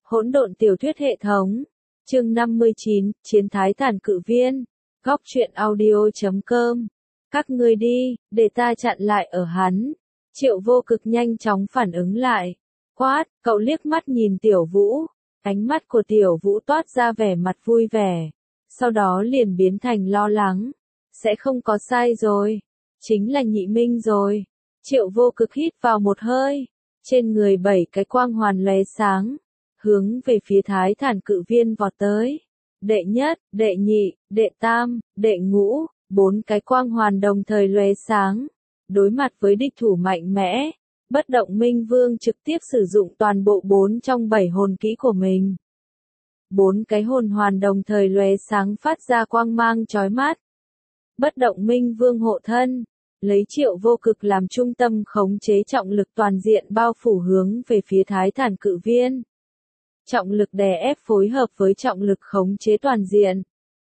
Hỗn độn tiểu thuyết hệ thống. Chương 59, Chiến thái thản cự viên. Góc truyện audio.com. Các ngươi đi, để ta chặn lại ở hắn. Triệu Vô Cực nhanh chóng phản ứng lại. Quát, cậu liếc mắt nhìn Tiểu Vũ. Ánh mắt của Tiểu Vũ toát ra vẻ mặt vui vẻ. Sau đó liền biến thành lo lắng. Sẽ không có sai rồi. Chính là Nhị Minh rồi. Triệu Vô Cực hít vào một hơi. Trên người 7 cái quang hoàn lóe sáng. Hướng về phía thái thản cự viên vọt tới. Đệ nhất, đệ nhị, đệ tam, đệ ngũ, 4 cái quang hoàn đồng thời lóe sáng. Đối mặt với địch thủ mạnh mẽ, Bất Động Minh Vương trực tiếp sử dụng toàn bộ 4 trong 7 hồn kỹ của mình. 4 cái hồn hoàn đồng thời lóe sáng phát ra quang mang chói mắt. Bất Động Minh Vương hộ thân, lấy Triệu Vô Cực làm trung tâm khống chế trọng lực toàn diện bao phủ hướng về phía thái thản cự viên. Trọng lực đè ép phối hợp với trọng lực khống chế toàn diện.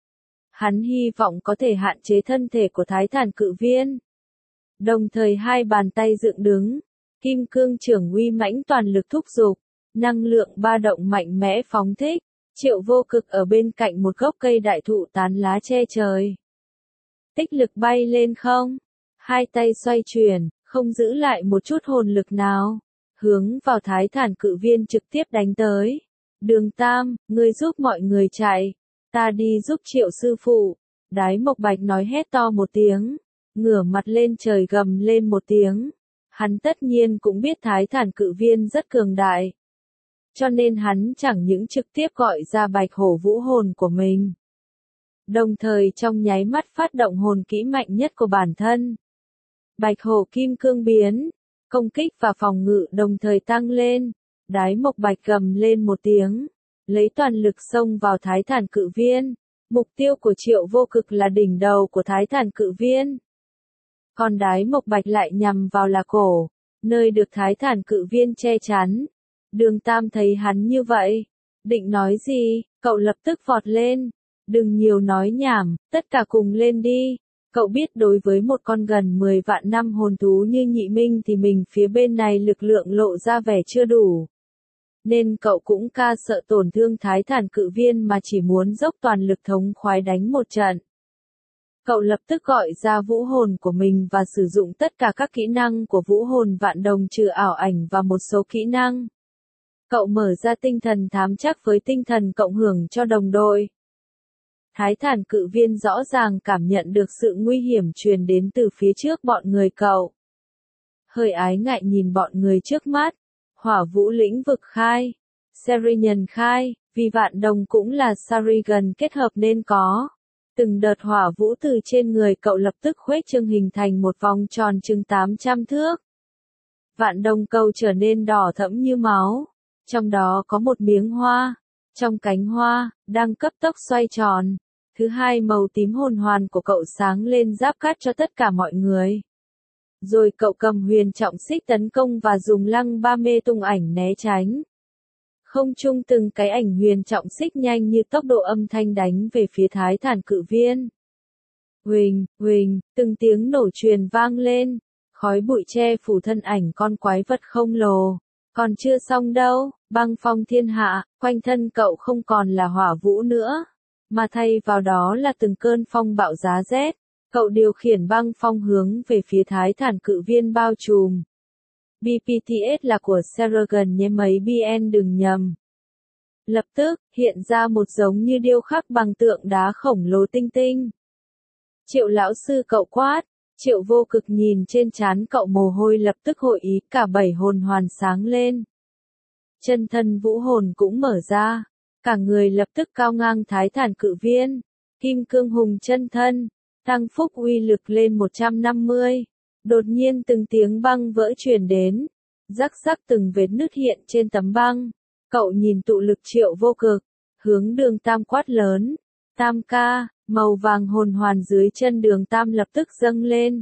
Hắn hy vọng có thể hạn chế thân thể của thái thản cự viên. Đồng thời hai bàn tay dựng đứng, kim cương trưởng uy mãnh toàn lực thúc giục, năng lượng ba động mạnh mẽ phóng thích. Triệu Vô Cực ở bên cạnh một gốc cây đại thụ tán lá che trời. Tích lực bay lên không, hai tay xoay chuyển, không giữ lại một chút hồn lực nào, hướng vào thái thản cự viên trực tiếp đánh tới. Đường Tam, ngươi giúp mọi người chạy, ta đi giúp Triệu sư phụ. Đái Mộc Bạch nói hét to một tiếng, ngửa mặt lên trời gầm lên một tiếng. Hắn tất nhiên cũng biết thái thản cự viên rất cường đại. Cho nên hắn chẳng những trực tiếp gọi ra Bạch Hổ Vũ hồn của mình. Đồng thời trong nháy mắt phát động hồn kỹ mạnh nhất của bản thân. Bạch Hổ Kim Cương biến, công kích và phòng ngự đồng thời tăng lên. Đái Mộc Bạch gầm lên một tiếng, lấy toàn lực xông vào thái thản cự viên. Mục tiêu của Triệu Vô Cực là đỉnh đầu của thái thản cự viên. Còn Đái Mộc Bạch lại nhằm vào là cổ, nơi được thái thản cự viên che chắn. Đường Tam thấy hắn như vậy, định nói gì, cậu lập tức vọt lên. Đừng nhiều nói nhảm, tất cả cùng lên đi. Cậu biết đối với một con gần 10 vạn năm hồn thú như Nhị Minh thì mình phía bên này lực lượng lộ ra vẻ chưa đủ. Nên cậu cũng sợ tổn thương thái thản cự viên mà chỉ muốn dốc toàn lực thống khoái đánh một trận. Cậu lập tức gọi ra vũ hồn của mình và sử dụng tất cả các kỹ năng của vũ hồn vạn đồng trừ ảo ảnh và một số kỹ năng. Cậu mở ra tinh thần thám chắc với tinh thần cộng hưởng cho đồng đội. Thái thản cự viên rõ ràng cảm nhận được sự nguy hiểm truyền đến từ phía trước bọn người cậu. Hơi ái ngại nhìn bọn người trước mắt. Hỏa vũ lĩnh vực khai, Sarigan khai, vì vạn đồng cũng là Sarigan kết hợp nên có. Từng đợt hỏa vũ từ trên người cậu lập tức khuếch trương hình thành một vòng tròn chừng 800 thước. Vạn đồng cầu trở nên đỏ thẫm như máu. Trong đó có một miếng hoa. Trong cánh hoa, đang cấp tốc xoay tròn. Thứ hai màu tím hồn hoàn của cậu sáng lên giáp cát cho tất cả mọi người. Rồi cậu cầm huyền trọng xích tấn công và dùng lăng ba mê tung ảnh né tránh. Không trung từng cái ảnh huyền trọng xích nhanh như tốc độ âm thanh đánh về phía thái thản cự viên. Huỳnh, huỳnh, từng tiếng nổ truyền vang lên. Khói bụi che phủ thân ảnh con quái vật khổng lồ. Còn chưa xong đâu, băng phong thiên hạ, quanh thân cậu không còn là hỏa vũ nữa. Mà thay vào đó là từng cơn phong bạo giá rét. Cậu điều khiển băng phong hướng về phía thái thản cự viên bao trùm. BPTS là của Sarigan nhé mấy BN đừng nhầm. Lập tức, hiện ra một giống như điêu khắc bằng tượng đá khổng lồ tinh tinh. Triệu lão sư cậu quát, Triệu Vô Cực nhìn trên trán cậu mồ hôi lập tức hội ý cả 7 hồn hoàn sáng lên. Chân thân vũ hồn cũng mở ra, cả người lập tức cao ngang thái thản cự viên. Kim cương hùng chân thân. Tăng phúc uy lực lên 150. Đột nhiên từng tiếng băng vỡ truyền đến. Rắc rắc từng vết nứt hiện trên tấm băng. Cậu nhìn tụ lực Triệu Vô Cực. Hướng Đường Tam quát lớn. Tam ca, màu vàng hồn hoàn dưới chân Đường Tam lập tức dâng lên.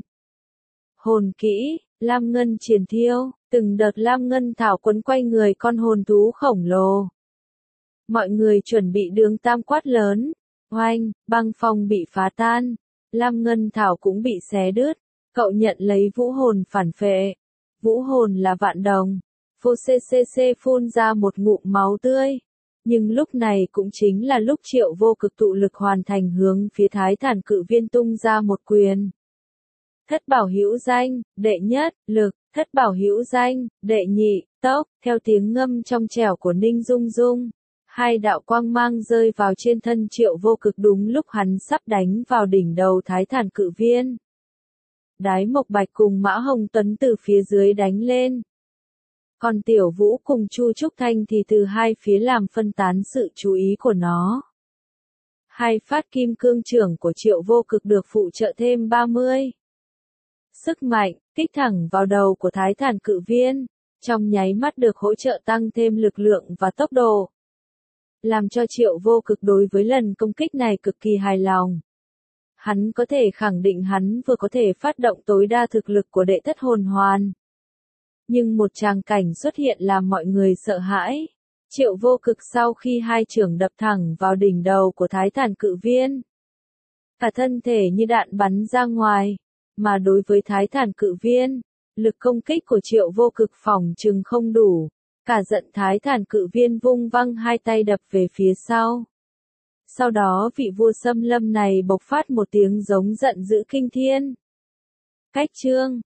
Hồn kỹ, lam ngân triển thiêu. Từng đợt lam ngân thảo quấn quanh người con hồn thú khổng lồ. Mọi người chuẩn bị Đường Tam quát lớn. Oanh, băng phong bị phá tan. Lam ngân thảo cũng bị xé đứt. Cậu nhận lấy vũ hồn phản phệ. Vũ hồn là vạn đồng. Phô CCC phun ra một ngụm máu tươi. Nhưng lúc này cũng chính là lúc Triệu Vô Cực tụ lực hoàn thành hướng phía Thái Thản Cự Viên tung ra một quyền. Thất bảo hữu danh, đệ nhất, lực, thất bảo hữu danh, đệ nhị, tốc, theo tiếng ngâm trong trẻo của Ninh Dung Dung. Hai đạo quang mang rơi vào trên thân Triệu Vô Cực đúng lúc hắn sắp đánh vào đỉnh đầu Thái Thản Cự Viên. Đái Mộc Bạch cùng Mã Hồng Tuấn từ phía dưới đánh lên. Còn Tiểu Vũ cùng Chu Trúc Thanh thì từ hai phía làm phân tán sự chú ý của nó. Hai phát kim cương trưởng của Triệu Vô Cực được phụ trợ thêm 30. Sức mạnh, kích thẳng vào đầu của Thái Thản Cự Viên, trong nháy mắt được hỗ trợ tăng thêm lực lượng và tốc độ. Làm cho Triệu Vô Cực đối với lần công kích này cực kỳ hài lòng. Hắn có thể khẳng định hắn vừa có thể phát động tối đa thực lực của đệ thất hồn hoàn. Nhưng một tràng cảnh xuất hiện làm mọi người sợ hãi. Triệu Vô Cực sau khi hai chưởng đập thẳng vào đỉnh đầu của Thái Thản Cự Viên. Cả thân thể như đạn bắn ra ngoài. Mà đối với Thái Thản Cự Viên, lực công kích của Triệu Vô Cực phỏng chừng không đủ. Cả giận Thái Thản Cự Viên vung văng hai tay đập về phía sau. Sau đó vị vua xâm lâm này bộc phát một tiếng giống giận dữ kinh thiên. Cách chương